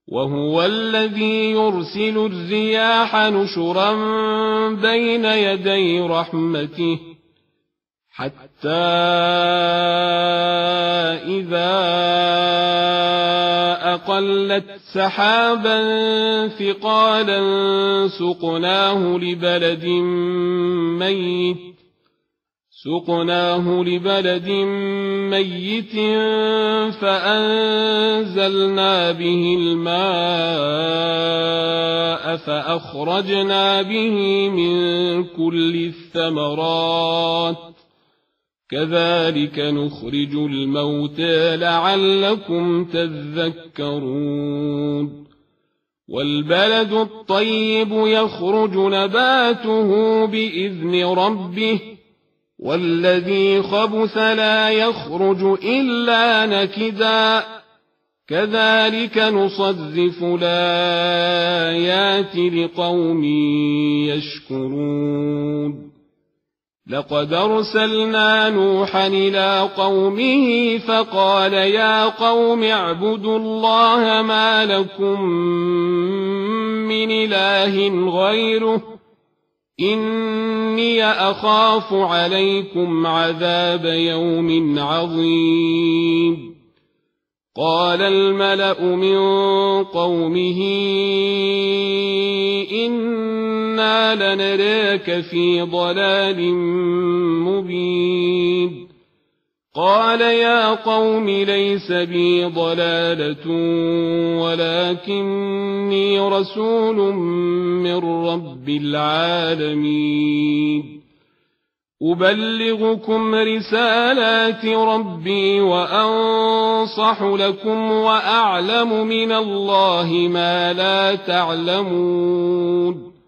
وهو الذي يرسل الرياح نشرا بين يدي رحمته حتى إذا أقلت سحابا ثقالا سقناه لبلد ميت فأنزلنا به الماء فأخرجنا به من كل الثمرات كذلك نخرج الموتى لعلكم تذكرون والبلد الطيب يخرج نباته بإذن ربه والذي خبث لا يخرج إلا نكدا كذلك نصرف الآيات لقوم يشكرون لقد أرسلنا نوحا إلى قومه فقال يا قوم اعبدوا الله ما لكم من إله غيره إني أخاف عليكم عذاب يوم عظيم قال الملأ من قومه إنا لنراك في ضلال مبين قال يا قوم ليس بي ضلالة ولكني رسول من رب العالمين أبلغكم رسالات ربي وأنصح لكم وأعلم من الله ما لا تعلمون